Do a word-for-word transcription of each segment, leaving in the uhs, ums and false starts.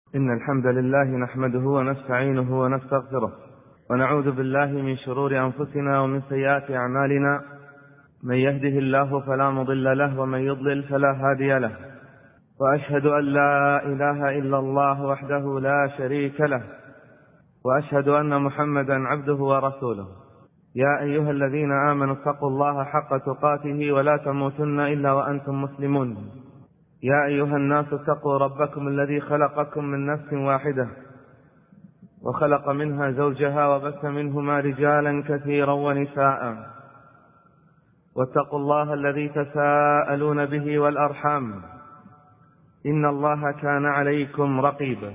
إن الحمد لله نحمده ونستعينه ونستغفره ونعوذ بالله من شرور أنفسنا ومن سيئات أعمالنا. من يهده الله فلا مضل له ومن يضلل فلا هادي له، وأشهد أن لا إله إلا الله وحده لا شريك له، وأشهد أن محمدا عبده ورسوله. يا أيها الذين آمنوا اتقوا الله حق تقاته ولا تموتن إلا وأنتم مسلمون. يا أيها الناس اتقوا ربكم الذي خلقكم من نفس واحدة وخلق منها زوجها وبث منهما رجالا كثيرا ونساء، واتقوا الله الذي تساءلون به والأرحام إن الله كان عليكم رقيبا.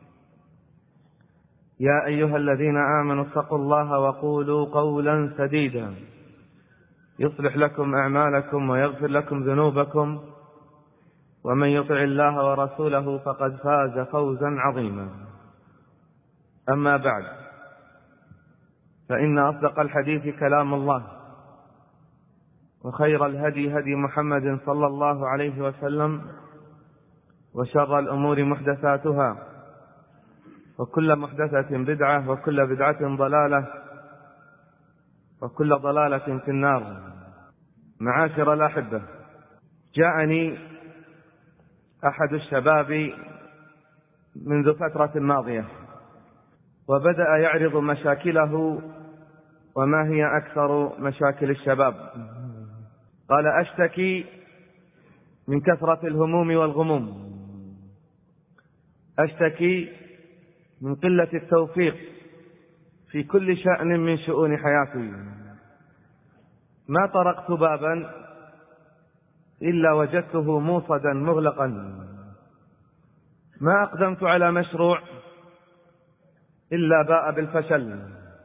يا أيها الذين آمنوا اتقوا الله وقولوا قولا سديدا يصلح لكم أعمالكم ويغفر لكم ذنوبكم، ومن يطع الله ورسوله فقد فاز فوزا عظيما. أما بعد، فإن أصدق الحديث كلام الله، وخير الهدي هدي محمد صلى الله عليه وسلم، وشر الأمور محدثاتها، وكل محدثة بدعة، وكل بدعة ضلالة، وكل ضلالة في النار. معاشر الأحبة، جاءني أحد الشباب منذ فترة ماضية وبدأ يعرض مشاكله، وما هي أكثر مشاكل الشباب. قال: أشتكي من كثرة الهموم والغموم، أشتكي من قلة التوفيق في كل شأن من شؤون حياتي. ما طرقت بابا إلا وجدته موصدا مغلقا، ما أقدمت على مشروع إلا باء بالفشل.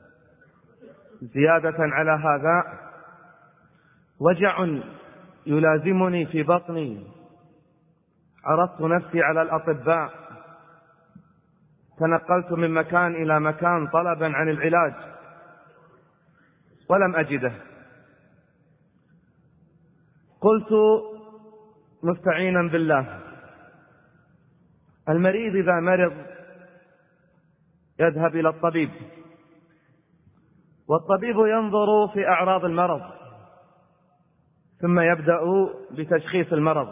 زيادة على هذا، وجع يلازمني في بطني. عرضت نفسي على الأطباء، تنقلت من مكان إلى مكان طلبا عن العلاج ولم أجده. قلت مستعينا بالله: المريض إذا مرض يذهب إلى الطبيب، والطبيب ينظر في أعراض المرض، ثم يبدأ بتشخيص المرض.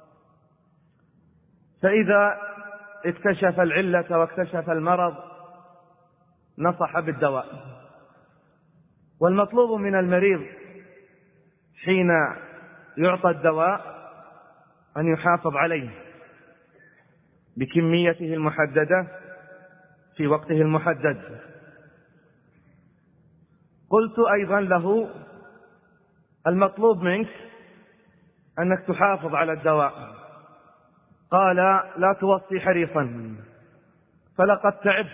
فإذا اكتشف العلة واكتشف المرض نصح بالدواء. والمطلوب من المريض حين يعطى الدواء أن يحافظ عليه بكميته المحددة في وقته المحدد. قلت أيضا له: المطلوب منك أنك تحافظ على الدواء. قال: لا توصي حريصا، فلقد تعبت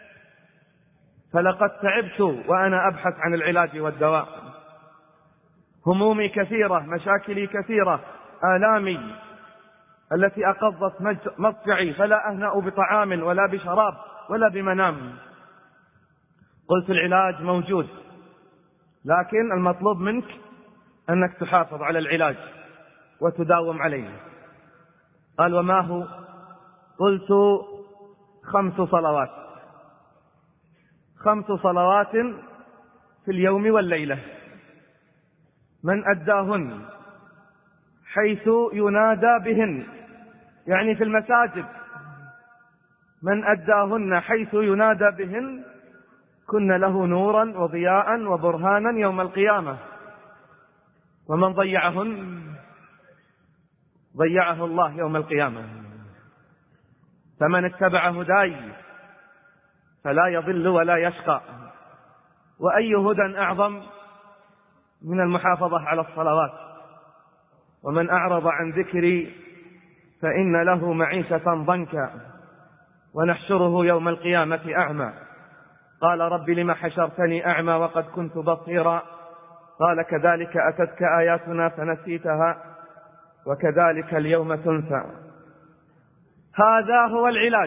فلقد تعبت وأنا أبحث عن العلاج والدواء. همومي كثيرة، مشاكلي كثيرة، آلامي التي أقضت مضجعي، فلا أهنأ بطعام ولا بشراب ولا بمنام. قلت: العلاج موجود، لكن المطلوب منك أنك تحافظ على العلاج وتداوم عليه. قال: وما هو؟ قلت: خمس صلوات خمس صلوات في اليوم والليلة، من أداهن حيث ينادى بهن، يعني في المساجد، من أداهن حيث ينادى بهن كن له نورا وضياء وبرهانا يوم القيامة، ومن ضيعهن ضيعه الله يوم القيامة. فمن اتبع هداي فلا يضل ولا يشقى. وأي هدى أعظم من المحافظة على الصلوات؟ ومن أعرض عن ذكري فإن له معيشة ضنكا ونحشره يوم القيامة أعمى. قال: رب لم حشرتني أعمى وقد كنت بصيرا؟ قال: كذلك أتتك آياتنا فنسيتها وكذلك اليوم تنسى. هذا هو العلاج،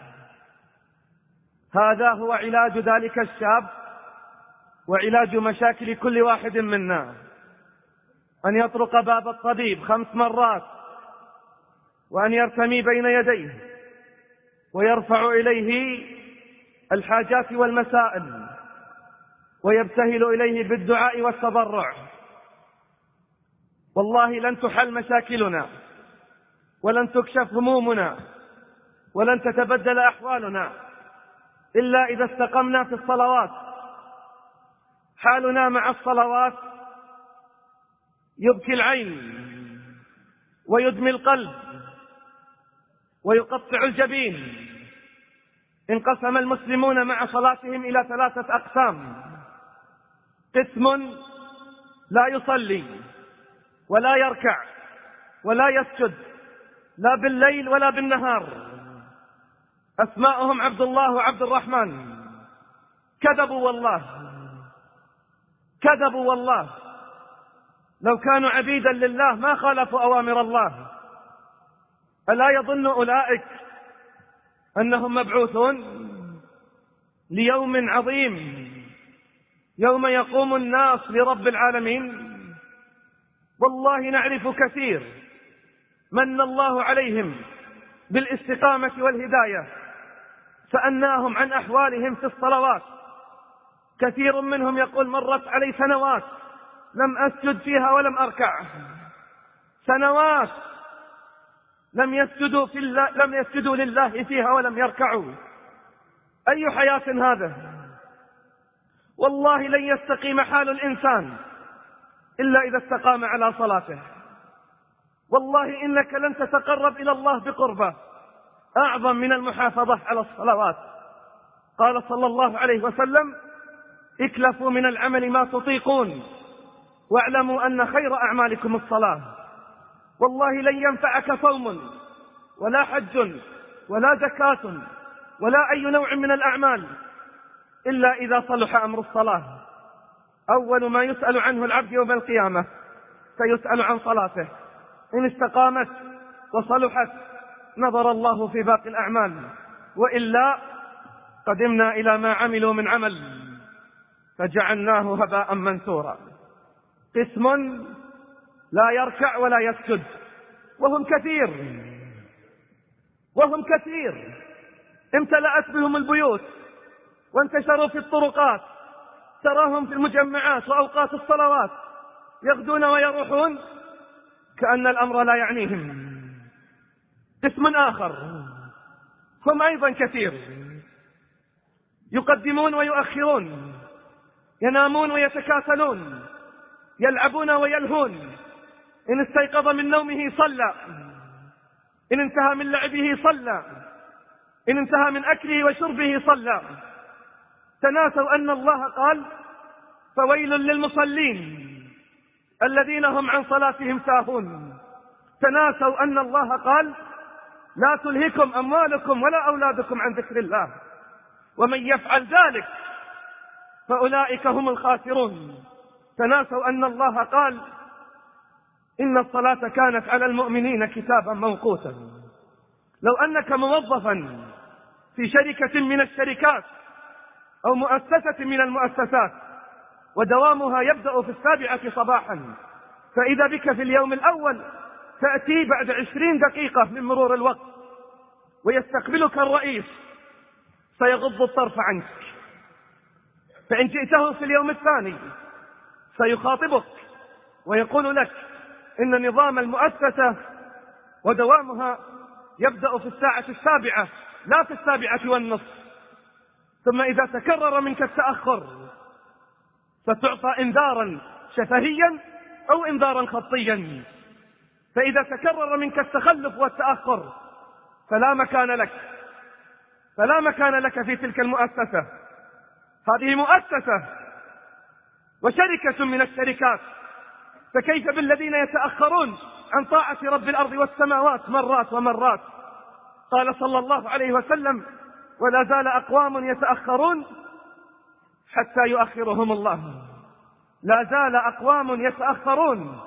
هذا هو علاج ذلك الشاب وعلاج مشاكل كل واحد منا. أن يطرق باب الطبيب خمس مرات، وأن يرتمي بين يديه ويرفع إليه الحاجات والمسائل ويبتهل إليه بالدعاء والتضرع. والله لن تحل مشاكلنا ولن تكشف همومنا ولن تتبدل أحوالنا إلا إذا استقمنا في الصلوات. حالنا مع الصلوات يبكي العين ويدمي القلب ويقطع الجبين. انقسم المسلمون مع صلاتهم إلى ثلاثة أقسام: قسم لا يصلي ولا يركع ولا يسجد لا بالليل ولا بالنهار، أسماؤهم عبد الله وعبد الرحمن. كذبوا والله، كذبوا والله. لو كانوا عبيدا لله ما خالفوا أوامر الله. ألا يظن أولئك أنهم مبعوثون ليوم عظيم يوم يقوم الناس لرب العالمين؟ والله نعرف كثير من الله عليهم بالاستقامة والهداية، سألناهم عن أحوالهم في الصلوات. كثير منهم يقول: مرت علي سنوات لم أسجد فيها ولم أركع، سنوات لم يسجدوا في الله لم يسجدوا لله فيها ولم يركعوا. أي حياة هذا؟ والله لن يستقيم حال الإنسان إلا إذا استقام على صلاته. والله إنك لن تتقرب إلى الله بقربة أعظم من المحافظة على الصلوات. قال صلى الله عليه وسلم: اكلفوا من العمل ما تطيقون واعلموا أن خير أعمالكم الصلاة. والله لن ينفعك صوم ولا حج ولا زكاة ولا أي نوع من الأعمال إلا إذا صلح أمر الصلاة. أول ما يسأل عنه العبد يوم القيامة سيسأل عن صلاته. إن استقامت وصلحت نظر الله في باقي الأعمال، وإلا قدمنا إلى ما عملوا من عمل فجعلناه هباء منثورا. قسم لا يركع ولا يسجد، وهم كثير وهم كثير امتلأت بهم البيوت وانتشروا في الطرقات. تراهم في المجمعات وأوقات الصلوات يغدون ويروحون كأن الأمر لا يعنيهم. قسم آخر هم أيضا كثير، يقدمون ويؤخرون، ينامون ويتكاسلون، يلعبون ويلهون. إن استيقظ من نومه صلى، إن انتهى من لعبه صلى، إن انتهى من أكله وشربه صلى. تناسوا أن الله قال: فويل للمصلين الذين هم عن صلاتهم ساهون. تناسوا أن الله قال: لا تلهكم أموالكم ولا أولادكم عن ذكر الله، ومن يفعل ذلك فأولئك هم الخاسرون. تناسوا أن الله قال: إن الصلاة كانت على المؤمنين كتابا موقوتا. لو أنك موظفا في شركة من الشركات أو مؤسسة من المؤسسات ودوامها يبدأ في السابعة صباحا، فإذا بك في اليوم الأول تأتي بعد عشرين دقيقة من مرور الوقت ويستقبلك الرئيس سيغض الطرف عنك. فإن جئته في اليوم الثاني سيخاطبك ويقول لك إن نظام المؤسسة ودوامها يبدأ في الساعة السابعة لا في السابعة والنصف. ثم إذا تكرر منك التأخر ستعطى إنذارا شفهيا أو إنذارا خطيا. فإذا تكرر منك التخلف والتأخر فلا مكان لك فلا مكان لك في تلك المؤسسة. هذه مؤسسة وشركة من الشركات، فكيف بالذين يتأخرون عن طاعة رب الأرض والسماوات مرات ومرات؟ قال صلى الله عليه وسلم: ولا زال أقوام يتأخرون حتى يؤخرهم الله. لا زال أقوام يتأخرون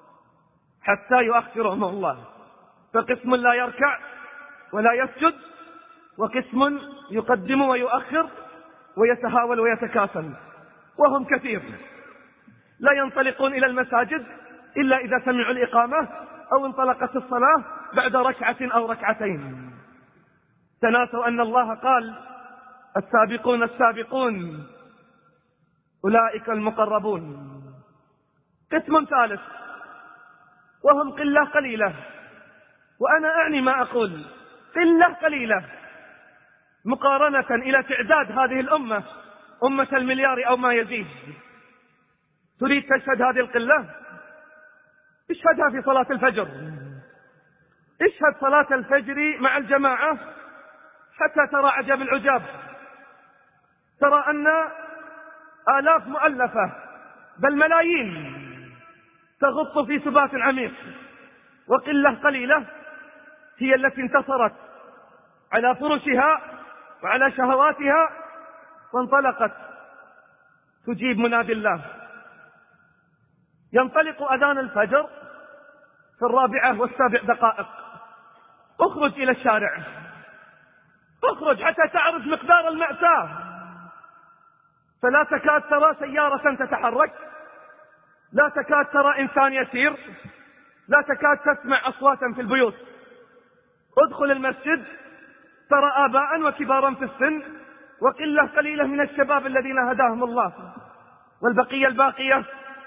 حتى يؤخرهم الله. فقسم لا يركع ولا يسجد، وقسم يقدم ويؤخر ويتهاول ويتكاسل، وهم كثير. لا ينطلقون إلى المساجد إلا إذا سمعوا الإقامة أو انطلقت الصلاة بعد ركعة أو ركعتين. تناسوا أن الله قال السابقون السابقون أولئك المقربون. قسم ثالث وهم قلة قليلة، وأنا أعني ما أقول، قلة قليلة مقارنة إلى تعداد هذه الأمة، أمة المليار أو ما يزيد. تريد تشهد هذه القلة؟ اشهدها في صلاة الفجر، اشهد صلاة الفجر مع الجماعة حتى ترى عجب العجاب. ترى أن آلاف مؤلفة بل ملايين تغط في سبات عميق، وقلة قليلة هي التي انتصرت على فرشها وعلى شهواتها وانطلقت تجيب منادي الله. ينطلق أذان الفجر في الرابعة والسابع دقائق. اخرج إلى الشارع، اخرج حتى تعرف مقدار المأساة. فلا تكاد ترى سيارة تتحرك، لا تكاد ترى إنسان يسير، لا تكاد تسمع أصواتا في البيوت. ادخل المسجد ترى آباء وكبارا في السن وقلة قليلة من الشباب الذين هداهم الله، والبقية الباقية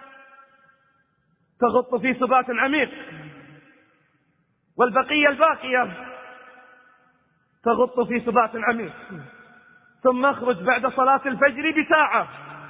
تغط في سبات عميق، والبقية الباقية تغط في سبات عميق. ثم اخرج بعد صلاة الفجر بساعة،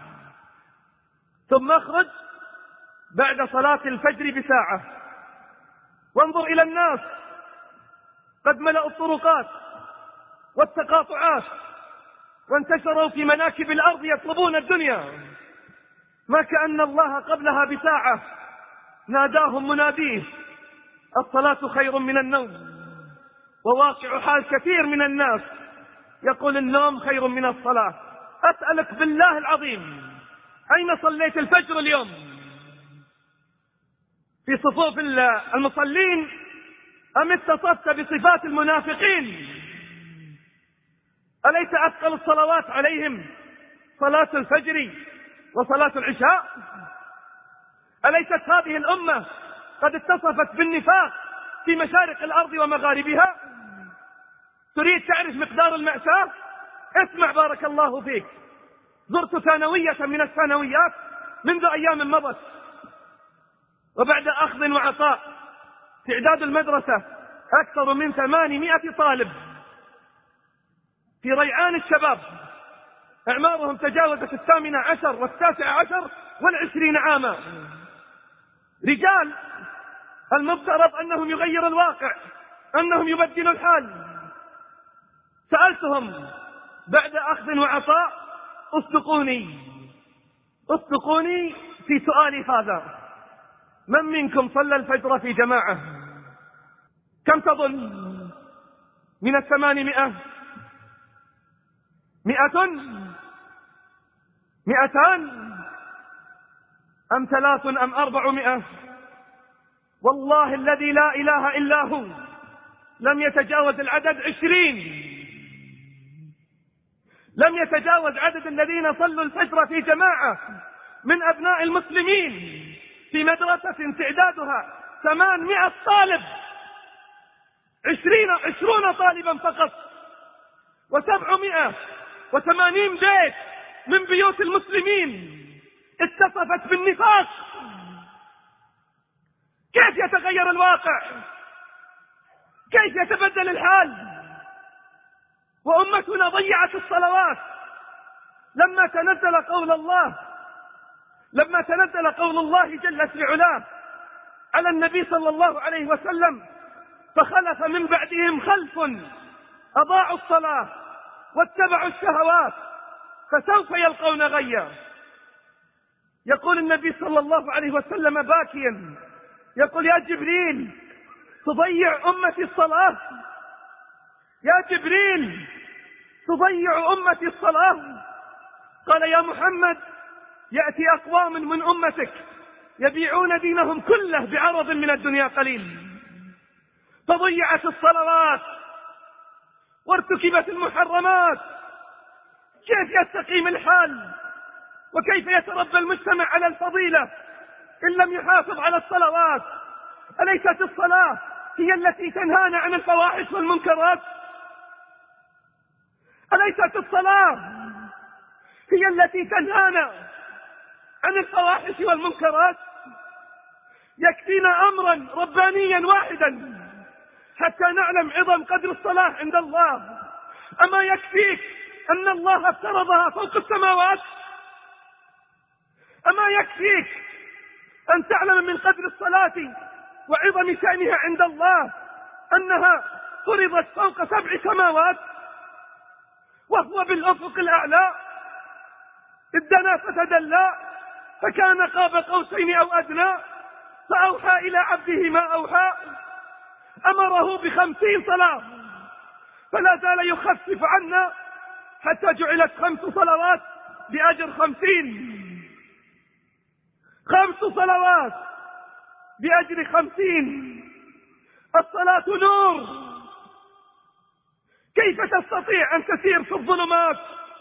ثم اخرج بعد صلاة الفجر بساعة وانظر إلى الناس قد ملأوا الطرقات والتقاطعات وانتشروا في مناكب الأرض يطلبون الدنيا، ما كأن الله قبلها بساعة ناداهم مناديه الصلاة خير من النوم. وواقع حال كثير من الناس يقول النوم خير من الصلاة. أسألك بالله العظيم، أين صليت الفجر اليوم؟ في صفوف المصلين أم اتصفت بصفات المنافقين؟ أليس أثقل الصلوات عليهم صلاة الفجر وصلاة العشاء؟ أليست هذه الأمة قد اتصفت بالنفاق في مشارق الأرض ومغاربها؟ تريد تعرف مقدار المأساة؟ اسمع بارك الله فيك. زرت ثانوية من الثانويات منذ أيام مضت، وبعد أخذ وعطاء تعداد المدرسة أكثر من ثمانمائة طالب في ريعان الشباب، أعمارهم تجاوزت الثامنة عشر والتاسع عشر والعشرين عاما. رجال المفترض أنهم يغيروا الواقع، أنهم يبدلوا الحال. سألتهم بعد أخذ وعطاء اصدقوني اصدقوني في سؤالي هذا: من منكم صلى الفجر في جماعة؟ كم تظن من الثمانمائة؟ مئة؟ مئتان؟ أم ثلاث أم أربعمائة؟ والله الذي لا إله إلا هو لم يتجاوز العدد عشرين، لم يتجاوز عدد الذين صلوا الفجر في جماعة من أبناء المسلمين في مدرسة تعدادها ثمانمائة طالب، عشرين عشرون طالبا فقط، وسبعمائة وثمانين بيت من بيوت المسلمين اتصفت بالنفاق. كيف يتغير الواقع؟ كيف يتبدل الحال؟ وأمتنا ضيعت الصلوات. لما تنزل قول الله لما تنزل قول الله جل في علاه على النبي صلى الله عليه وسلم: فخلف من بعدهم خلف أضاعوا الصلاة واتبعوا الشهوات فسوف يلقون غيا. يقول النبي صلى الله عليه وسلم باكيا، يقول: يا جبريل تضيع أمتي الصلاة، يا جبريل تضيع أمتي الصلاة. قال: يا محمد يأتي أقوام من أمتك يبيعون دينهم كله بعرض من الدنيا قليل. فضيعت الصلوات وارتكبت المحرمات. كيف يستقيم الحال وكيف يتربى المجتمع على الفضيلة إن لم يحافظ على الصلوات؟ أليست الصلاة هي التي تنهانا عن الفواحش والمنكرات؟ أليست الصلاة هي التي تنهانا عن الفواحش والمنكرات؟ يكفينا أمرا ربانيا واحدا حتى نعلم عظم قدر الصلاة عند الله. أما يكفيك أن الله افترضها فوق السماوات؟ أما يكفيك أن تعلم من قدر الصلاة وعظم شأنها عند الله أنها فرضت فوق سبع سماوات وهو بالأفق الأعلى؟ ادنا فتدلى فكان قاب قوسين أو أدنى فأوحى إلى عبده ما أوحى. أمره بخمسين صلاة فلا زال يخفف عنا حتى جعلت خمس صلوات بأجر خمسين. خمس صلوات بأجر خمسين. الصلاة نور. كيف تستطيع أن تسير في الظلمات؟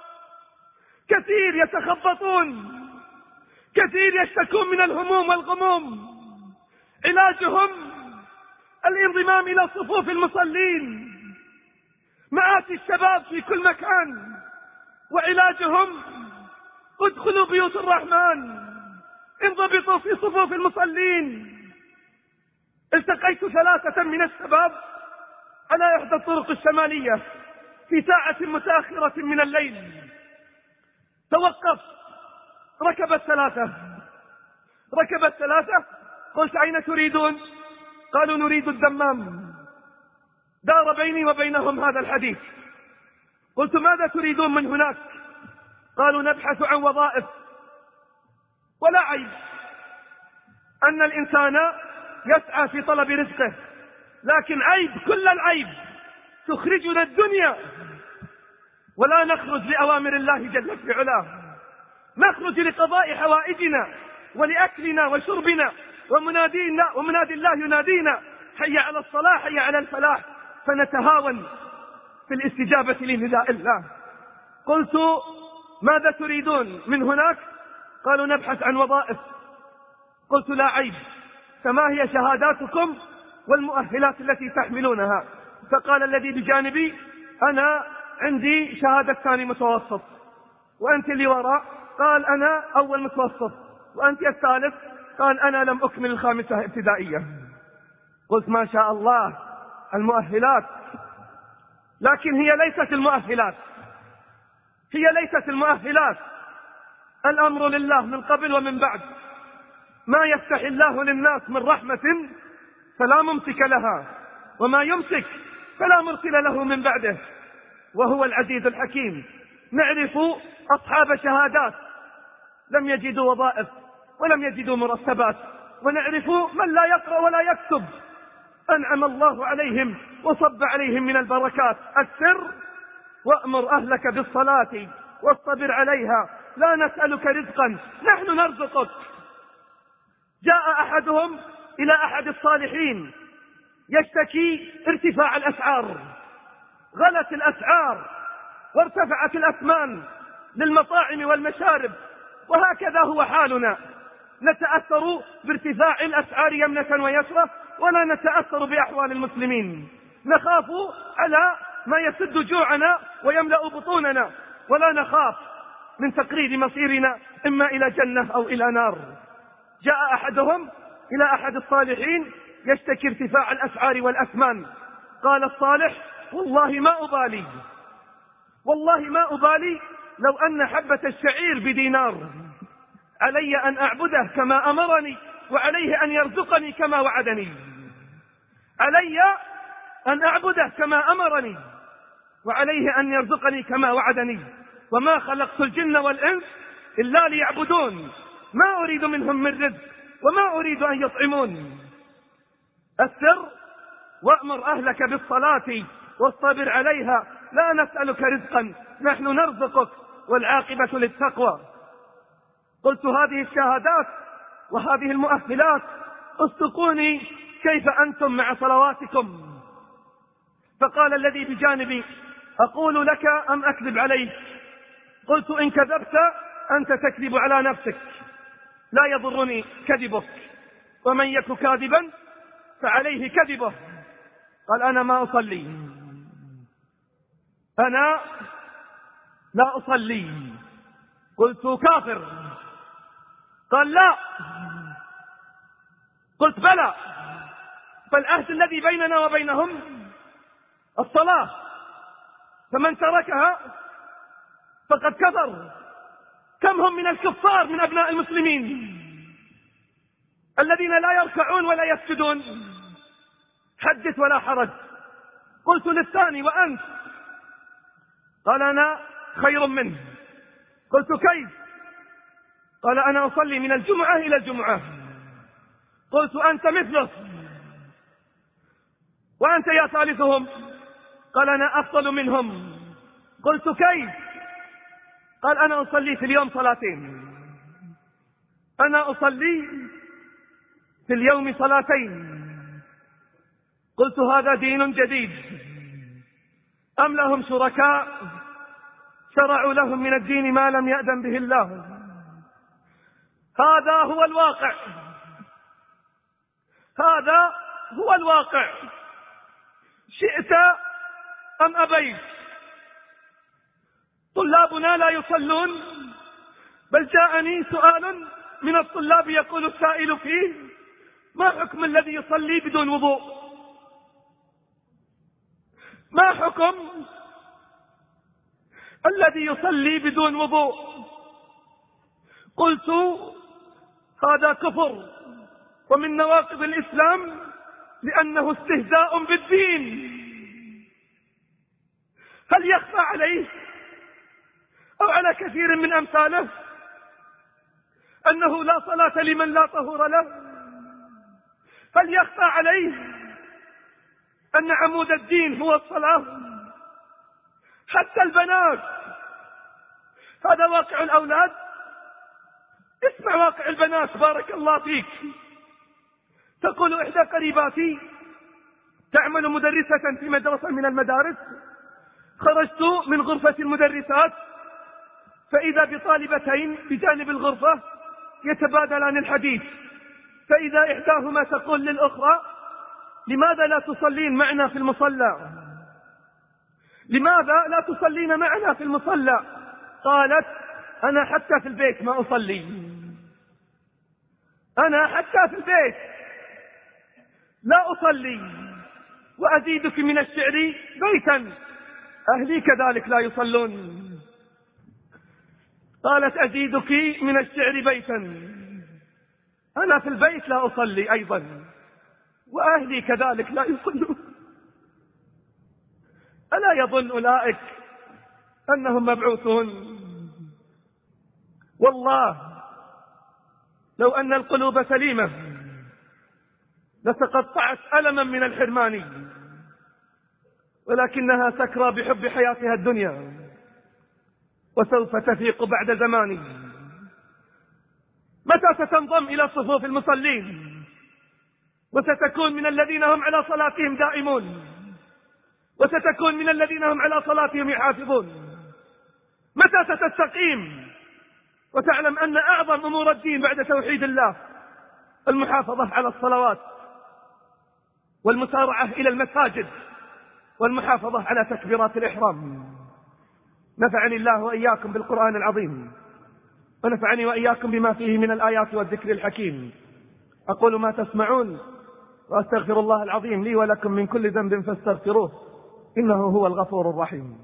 كثير يتخبطون، كثير يشتكون من الهموم والغموم، علاجهم الانضمام إلى صفوف المصلين. مآتي الشباب في كل مكان وعلاجهم ادخلوا بيوت الرحمن، انضبطوا في صفوف المصلين. التقيت ثلاثة من الشباب على إحدى الطرق الشمالية في ساعة متأخرة من الليل. توقف، ركب الثلاثة ركب الثلاثة قلت أين تريدون؟ قالوا نريد الدمام. دار بيني وبينهم هذا الحديث. قلت ماذا تريدون من هناك؟ قالوا نبحث عن وظائف. ولا عيب أن الإنسان يسعى في طلب رزقه، لكن عيب كل العيب تخرجنا الدنيا ولا نخرج لأوامر الله جل في علاه. نخرج لقضاء حوائجنا ولأكلنا وشربنا، ومنادينا ومنادي الله ينادينا حي على الصلاة حي على الفلاح، فنتهاون في الاستجابة لنداء الله. قلت ماذا تريدون من هناك؟ قالوا نبحث عن وظائف. قلت لا عيب، فما هي شهاداتكم والمؤهلات التي تحملونها؟ فقال الذي بجانبي أنا عندي شهادة ثاني متوسط. وأنت اللي وراء؟ قال أنا أول متوسط. وأنت الثالث؟ قال أنا لم أكمل الخامسة ابتدائية. قلت ما شاء الله المؤهلات، لكن هي ليست المؤهلات هي ليست المؤهلات الأمر لله من قبل ومن بعد. ما يفتح الله للناس من رحمة فلا ممسك لها، وما يمسك فلا مرسل له من بعده، وهو العزيز الحكيم. نعرف أصحاب شهادات لم يجدوا وظائف ولم يجدوا مرتبات، ونعرف من لا يقرأ ولا يكتب أنعم الله عليهم وصب عليهم من البركات. السر وأمر أهلك بالصلاة واصطبر عليها لا نسألك رزقا نحن نرزقك. جاء أحدهم إلى أحد الصالحين يشتكي ارتفاع الأسعار. غلت الأسعار وارتفعت الأثمان للمطاعم والمشارب، وهكذا هو حالنا. نتأثر بارتفاع الأسعار يمنة ويسرة ولا نتأثر بأحوال المسلمين. نخاف على ما يسد جوعنا ويملأ بطوننا، ولا نخاف من تقرير مصيرنا إما إلى جنة أو إلى نار. جاء أحدهم إلى أحد الصالحين يشتكي ارتفاع الأسعار والأثمان. قال الصالح والله ما أبالي والله ما أبالي لو أن حبة الشعير بدينار، علي أن أعبده كما أمرني وعليه أن يرزقني كما وعدني. علي أن أعبده كما أمرني وعليه أن يرزقني كما وعدني. وما خلقت الجن والإنس إلا ليعبدون ما أريد منهم من رزق وما أريد أن يطعمون. السر وأمر أهلك بالصلاة واصطبر عليها لا نسألك رزقا نحن نرزقك والعاقبة للتقوى. قلت هذه الشهادات وهذه المؤهلات اصدقوني كيف أنتم مع صلواتكم. فقال الذي بجانبي أقول لك أم أكذب عليك؟ قلت إن كذبت أنت تكذب على نفسك، لا يضرني كذبك، ومن يك كاذبا فعليه كذبه. قال أنا ما أصلي، أنا لا أصلي. قلت كافر. قال لا. قلت بلى، فالعهد الذي بيننا وبينهم الصلاة، فمن تركها فقد كفر. كم هم من الكفار من أبناء المسلمين الذين لا يركعون ولا يسجدون. حدث ولا حرج. قلت للثاني وأنت؟ قال أنا خير منه. قلت كيف؟ قال أنا أصلي من الجمعة إلى الجمعة. قلت أنت مثله. وأنت يا ثالثهم؟ قال أنا أفضل منهم. قلت كيف؟ قال أنا أصلي في اليوم صلاتين. أنا أصلي في اليوم صلاتين. قلت هذا دين جديد أم لهم شركاء شرعوا لهم من الدين ما لم يأذن به الله؟ هذا هو الواقع. هذا هو الواقع، شئت أم أبيت. طلابنا لا يصلون، بل جاءني سؤال من الطلاب يقول السائل فيه: ما حكم الذي يصلي بدون وضوء؟ ما حكم الذي يصلي بدون وضوء؟ قلت هذا كفر ومن نواقض الإسلام، لأنه استهزاء بالدين. هل يخفى عليه أو على كثير من أمثاله أنه لا صلاة لمن لا طهور له؟ هل يخفى عليه أن عمود الدين هو الصلاة؟ حتى البنات. هذا واقع الأولاد. اسمع واقع البنات بارك الله فيك. تقول إحدى قريباتي تعمل مدرسة في مدرسة من المدارس: خرجت من غرفة المدرسات فإذا بطالبتين بجانب الغرفة يتبادلان الحديث، فإذا إحداهما تقول للأخرى: لماذا لا تصلين معنا في المصلى؟ لماذا لا تصلين معنا في المصلى؟ قالت: أنا حتى في البيت ما أصلي. أنا حتى في البيت لا أصلي. وأزيدك من الشعر بيتا: أهلي كذلك لا يصلون. قالت: أزيدك من الشعر بيتا: أنا في البيت لا أصلي أيضا، وأهلي كذلك لا يصلون. ألا يظن أولئك أنهم مبعوثون؟ والله لو أن القلوب سليمة لتقطعت ألما من الحرمان، ولكنها سكرى بحب حياتها الدنيا، وسوف تفيق بعد زمان. متى ستنضم إلى صفوف المصلين وستكون من الذين هم على صلاتهم دائمون، وستكون من الذين هم على صلاتهم يحافظون؟ متى ستستقيم وتعلم أن أعظم أمور الدين بعد توحيد الله المحافظة على الصلوات، والمسارعة إلى المساجد، والمحافظة على تكبيرات الإحرام؟ نفعني الله وإياكم بالقرآن العظيم، ونفعني وإياكم بما فيه من الآيات والذكر الحكيم. أقول ما تسمعون، وأستغفر الله العظيم لي ولكم من كل ذنب فاستغفروه إنه هو الغفور الرحيم.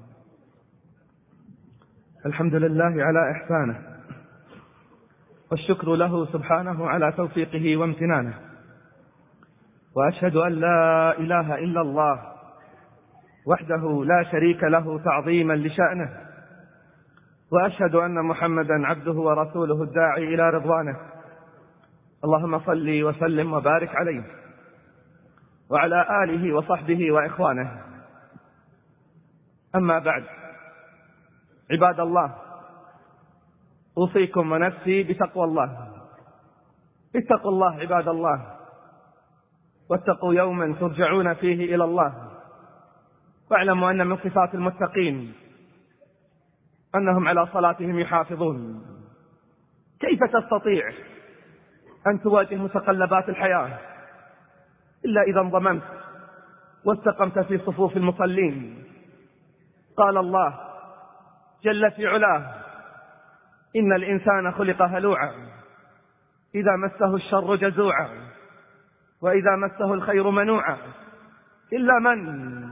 الحمد لله على إحسانه، والشكر له سبحانه على توفيقه وامتنانه، وأشهد أن لا إله إلا الله وحده لا شريك له تعظيما لشأنه، وأشهد أن محمدا عبده ورسوله الداعي إلى رضوانه. اللهم صل وسلم وبارك عليه وعلى آله وصحبه وإخوانه. أما بعد، عباد الله، أوصيكم ونفسي بتقوى الله. اتقوا الله عباد الله، واتقوا يوما ترجعون فيه إلى الله، واعلموا أن من صفات المتقين أنهم على صلاتهم يحافظون. كيف تستطيع أن تواجه متقلبات الحياة إلا إذا انضممت واستقمت في صفوف المصلين؟ قال الله جل في علاه: إن الإنسان خلق هلوعا إذا مسه الشر جزوعا وإذا مسه الخير منوعا إلا من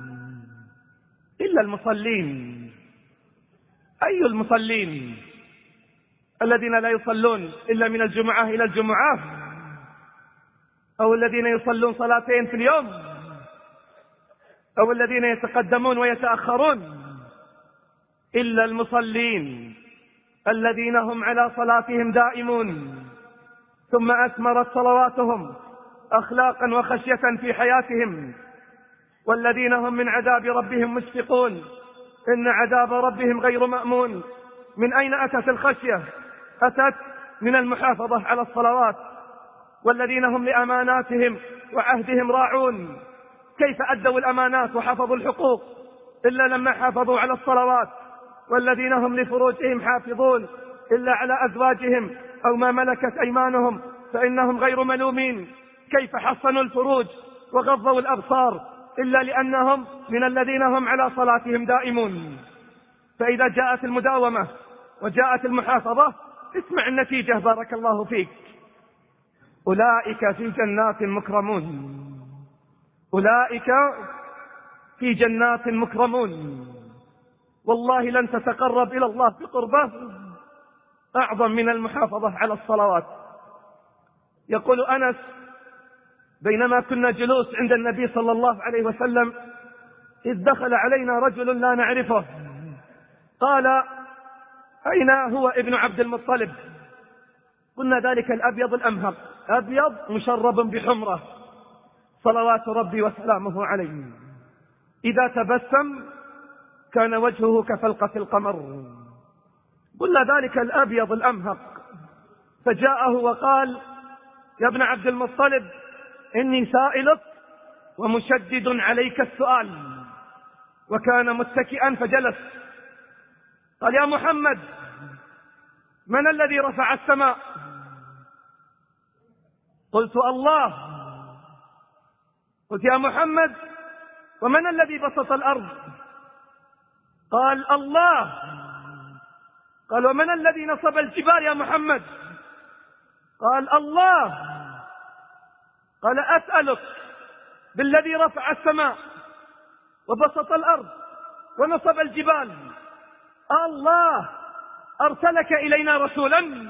إلا المصلين. أي المصلين؟ الذين لا يصلون إلا من الجمعة إلى الجمعة، أو الذين يصلون صلاتين في اليوم، أو الذين يتقدمون ويتأخرون. إلا المصلين الذين هم على صلاتهم دائمون، ثم أثمرت صلواتهم أخلاقا وخشية في حياتهم، والذين هم من عذاب ربهم مشفقون. إن عذاب ربهم غير مأمون. من أين أتت الخشية؟ أتت من المحافظة على الصلوات. والذين هم لأماناتهم وعهدهم راعون. كيف أدوا الأمانات وحفظوا الحقوق إلا لما حافظوا على الصلوات؟ والذين هم لفروجهم حافظون إلا على أزواجهم أو ما ملكت أيمانهم فإنهم غير ملومين. كيف حصنوا الفروج وغضوا الأبصار إلا لأنهم من الذين هم على صلاتهم دائمون. فإذا جاءت المداومة وجاءت المحافظة، اسمع النتيجة بارك الله فيك: أولئك في جنات مكرمون. أولئك في جنات مكرمون. والله لن تتقرب إلى الله بقربه أعظم من المحافظة على الصلوات. يقول أنس: بينما كنا جلوس عند النبي صلى الله عليه وسلم إذ دخل علينا رجل لا نعرفه، قال: أين هو ابن عبد المطلب؟ قلنا: ذلك الأبيض الأمهق، أبيض مشرب بحمرة صلوات ربي وسلامه عليه، إذا تبسم كان وجهه كفلقة القمر. قلنا: ذلك الأبيض الأمهق. فجاءه وقال: يا ابن عبد المطلب، إني سائلك ومشدد عليك السؤال. وكان متكئا فجلس. قال: يا محمد، من الذي رفع السماء؟ قلت: الله. قلت: يا محمد، ومن الذي بسط الأرض؟ قال: الله. قال: ومن الذي نصب الجبال يا محمد؟ قال: الله. قال: أسألك بالذي رفع السماء وبسط الأرض ونصب الجبال، الله أرسلك إلينا رسولا؟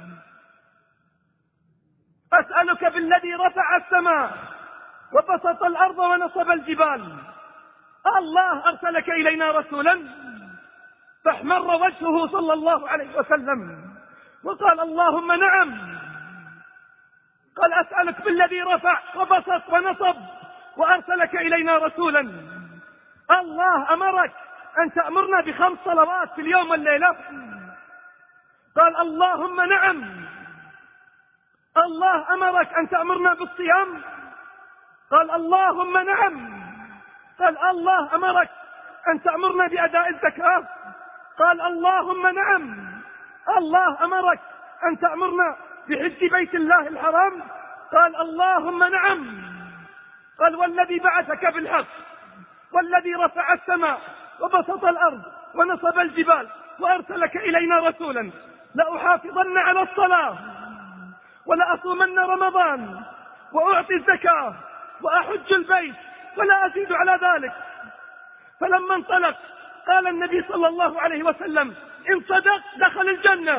أسألك بالذي رفع السماء وبسط الأرض ونصب الجبال، الله أرسلك إلينا رسولا؟ فاحمر وجهه صلى الله عليه وسلم وقال: اللهم نعم. قال: أسألك بالذي رفع وبسط ونصب وأرسلك إلينا رسولا، الله أمرك أن تأمرنا بخمس صلوات في اليوم والليلة؟ قال: اللهم نعم. الله أمرك أن تأمرنا بالصيام؟ قال: اللهم نعم. قال: الله أمرك أن تأمرنا بأداء الزكاة؟ قال: اللهم نعم. الله أمرك أن تأمرنا بحج بيت الله الحرام؟ قال: اللهم نعم. قال: والذي بعثك بالحق والذي رفع السماء وبسط الأرض ونصب الجبال وأرسلك إلينا رسولا لأحافظن على الصلاة ولأصومن رمضان وأعطي الزكاة وأحج البيت ولا أزيد على ذلك. فلما انطلق قال النبي صلى الله عليه وسلم: إن صدق دخل الجنة.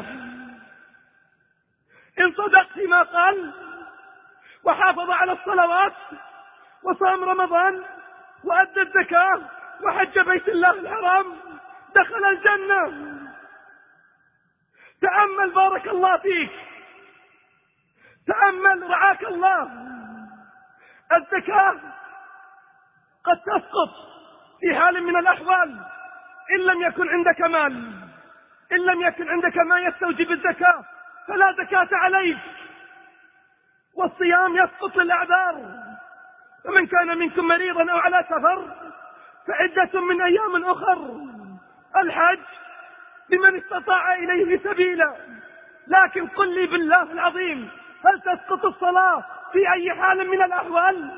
إن صدق فيما قال وحافظ على الصلوات وصام رمضان وأدى الزكاة وحج بيت الله الحرام دخل الجنة. تأمل بارك الله فيك، تأمل رعاك الله. الزكاة قد تسقط في حال من الأحوال إن لم يكن عندك مال، إن لم يكن عندك ما يستوجب الزكاة فلا زكاة عليك. والصيام يسقط للأعذار، ومن كان منكم مريضا أو على سفر فعدة من أيام أخر. الحج لمن استطاع إليه سبيلا. لكن قل لي بالله العظيم، هل تسقط الصلاة في أي حال من الأحوال؟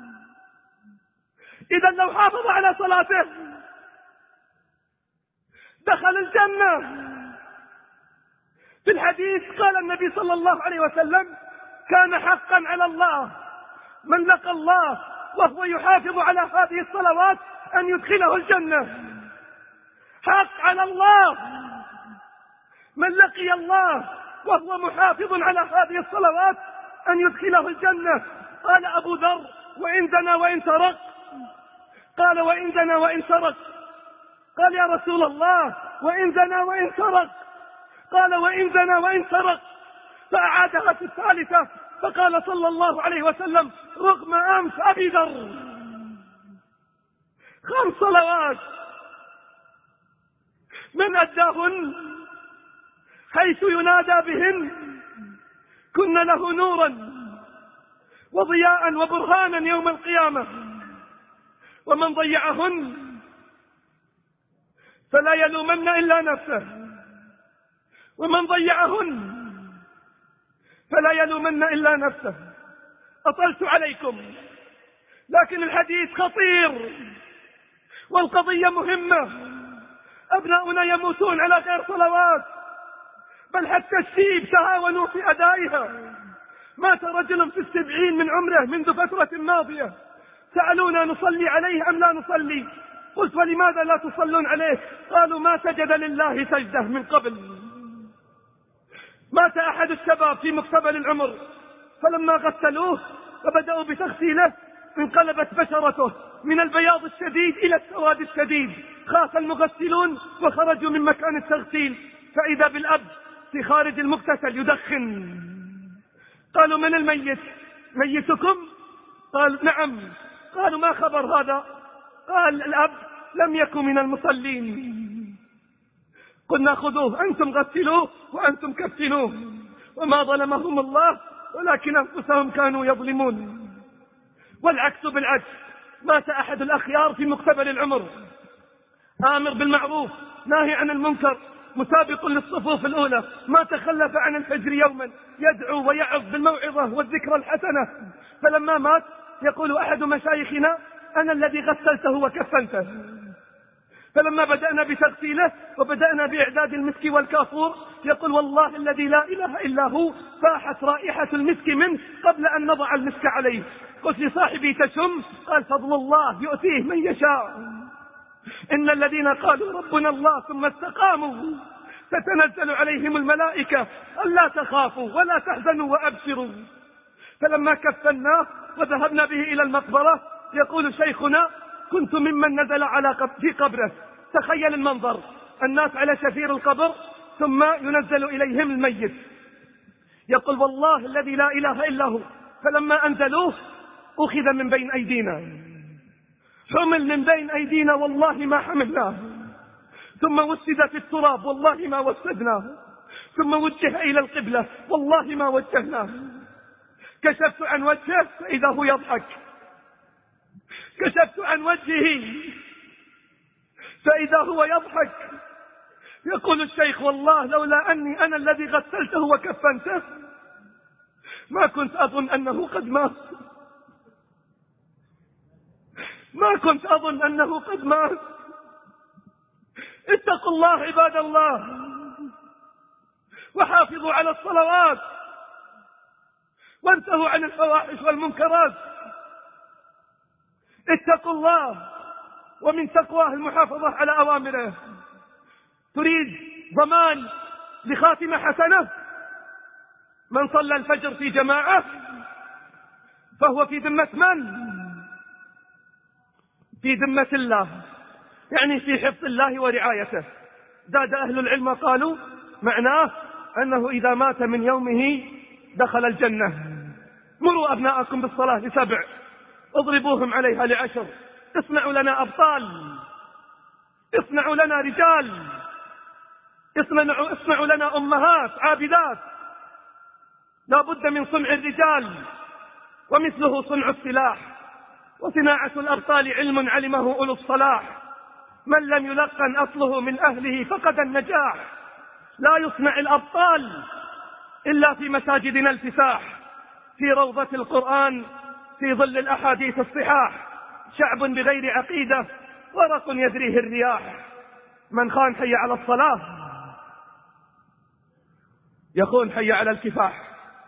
إذا لو حافظ على صلاته دخل الجنة. في الحديث قال النبي صلى الله عليه وسلم: كان حقا على الله من لقى الله وهو يحافظ على هذه الصلوات أن يدخله الجنة. حق على الله من لقي الله وهو محافظ على هذه الصلوات أن يدخله الجنة. قال أبو ذر: وإن زنى وإن سرق؟ قال: وإن زنى وإن سرق. قال: يا رسول الله، وإن زنى وإن سرق؟ قال: وإن زنى وإن سرق. فأعادها في الثالثة، فقال صلى الله عليه وسلم: رغم أنف أبي ذر. خمس صلوات من أداهن حيث ينادى بهن كن له نورا وضياء وبرهانا يوم القيامة، ومن ضيعهن فلا يلومن إلا نفسه، ومن ضيعهن فلا يلومن إلا نفسه. أطلت عليكم، لكن الحديث خطير والقضية مهمة. أبناؤنا يموتون على غير صلوات، بل حتى الشيب تهاونوا في أدائها. مات رجل في السبعين من عمره منذ فترة ماضية، سألونا: نصلي عليه أم لا نصلي؟ قلت: ولماذا لا تصلون عليه؟ قالوا: ما سجد لله سجدة من قبل. مات أحد الشباب في مقتبل العمر، فلما غسلوه وبدأوا بتغسيله انقلبت بشرته من البياض الشديد إلى السواد الشديد. خاف المغسلون وخرجوا من مكان التغسيل، فإذا بالأب في خارج المغتسل يدخن. قالوا: من الميت؟ ميتكم؟ قال: نعم. قالوا: ما خبر هذا؟ قال: الأب لم يكن من المصلين. قلنا: خذوه أنتم غسلوه وأنتم كفنوه. وما ظلمهم الله ولكن أنفسهم كانوا يظلمون. والعكس بالعكس، مات أحد الأخيار في مقتبل العمر، آمر بالمعروف ناهي عن المنكر، مسابق للصفوف الأولى، ما تخلف عن الفجر يوما، يدعو ويعظ بالموعظة والذكرى الحسنة. فلما مات يقول أحد مشايخنا: أنا الذي غسلته وكفنته. فلما بدأنا بتغسيله وبدأنا بإعداد المسك والكافور يقول: والله الذي لا إله إلا هو فاحت رائحة المسك منه قبل أن نضع المسك عليه. قلت لصاحبي: تشم؟ قال: فضل الله يؤتيه من يشاء. إن الذين قالوا ربنا الله ثم استقاموا تتنزل عليهم الملائكة ألا تخافوا ولا تحزنوا وأبشروا. فلما كفناه وذهبنا به إلى المقبرة يقول شيخنا: كنت ممن نزل على قب... في قبره. تخيل المنظر، الناس على شفير القبر ثم ينزل إليهم الميت. يقول: والله الذي لا إله إلا هو فلما أنزلوه أخذ من بين أيدينا، حمل من بين أيدينا والله ما حملناه، ثم وسد في التراب والله ما وسدناه، ثم وجه إلى القبلة والله ما وجهناه. كشفت عن وجهه فإذا هو يضحك، كشفت عن وجهه فإذا هو يضحك. يقول الشيخ: والله لولا أني أنا الذي غسلته وكفنته ما كنت أظن أنه قد مات، ما كنت أظن أنه قد مات. اتقوا الله عباد الله، وحافظوا على الصلوات، وانتهوا عن الفواحش والمنكرات. اتقوا الله، ومن تقواه المحافظة على أوامره. تريد ضمان لخاتمة حسنة؟ من صلى الفجر في جماعة فهو في ذمة من؟ في ذمة الله، يعني في حفظ الله ورعايته. زاد أهل العلم قالوا معناه أنه إذا مات من يومه دخل الجنة. مروا أبناءكم بالصلاة لسبع، اضربوهم عليها لعشر، اصنعوا لنا أبطال، اصنعوا لنا رجال، اصنعوا, اصنعوا لنا أمهات عابدات. لا بد من صنع الرجال، ومثله صنع السلاح. وصناعة الأبطال علم علمه أولو الصلاح، من لم يلقن أصله من أهله فقد النجاح. لا يصنع الأبطال إلا في مساجدنا الفساح، في روضة القرآن، في ظل الأحاديث الصحاح. شعب بغير عقيدة ورق يذريه الرياح. من خان حي على الصلاة يخون حي على الكفاح.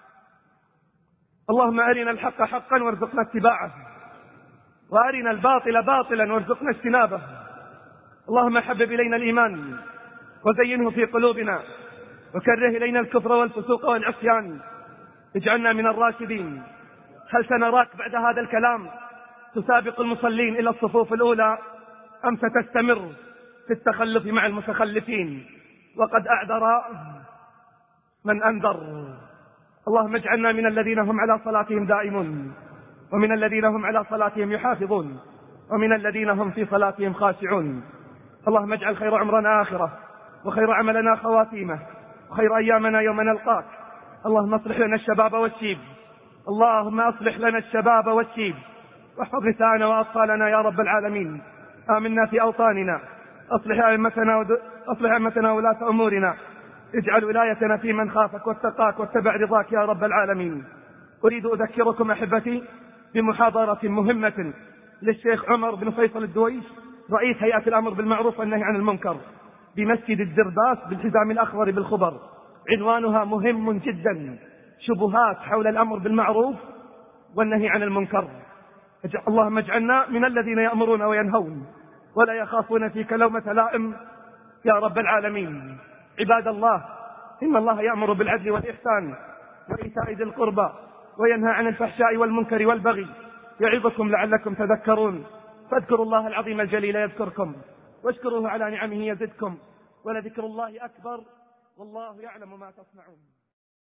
اللهم أرنا الحق حقا وارزقنا اتباعه، وأرنا الباطل باطلا وارزقنا اجتنابه. اللهم حبب إلينا الإيمان وزينه في قلوبنا، وكره إلينا الكفر والفسوق والعصيان، اجعلنا من الراشدين. هل سنراك بعد هذا الكلام تسابق المصلين إلى الصفوف الأولى، أم ستستمر في التخلف مع المتخلفين؟ وقد أعذر من أنذر. اللهم اجعلنا من الذين هم على صلاتهم دائمون، ومن الذين هم على صلاتهم يحافظون، ومن الذين هم في صلاتهم خاشعون. اللهم اجعل خير عمرنا آخرة، وخير عملنا خواتيمه، وخير أيامنا يوم نلقاك. اللهم اصلح لنا الشباب والشيب، اللهم اصلح لنا الشباب والشيب، واحفظ نساءنا وأطفالنا يا رب العالمين. آمنا في أوطاننا، أصلح أئمتنا ود... أصلح أئمتنا ولاة أمورنا، اجعل ولايتنا في من خافك واتقاك واتبع رضاك يا رب العالمين. أريد أذكركم أحبتي بمحاضرة مهمة للشيخ عمر بن فيصل الدويش، رئيس هيئة الأمر بالمعروف والنهي عن المنكر، بمسجد الدرداس بالحزام الأخضر بالخبر. عنوانها مهم جدا: شبهات حول الأمر بالمعروف والنهي عن المنكر. اللهم اجعلنا من الذين يأمرون وينهون ولا يخافون فيك لومة لائم يا رب العالمين. عباد الله، إن الله يأمر بالعدل والإحسان وإيتاء ذي القربى وينهى عن الفحشاء والمنكر والبغي، يعظكم لعلكم تذكرون. فاذكروا الله العظيم الجليل يذكركم، واشكروه على نعمه يزدكم، ولذكر الله أكبر، والله يعلم ما تصنعون.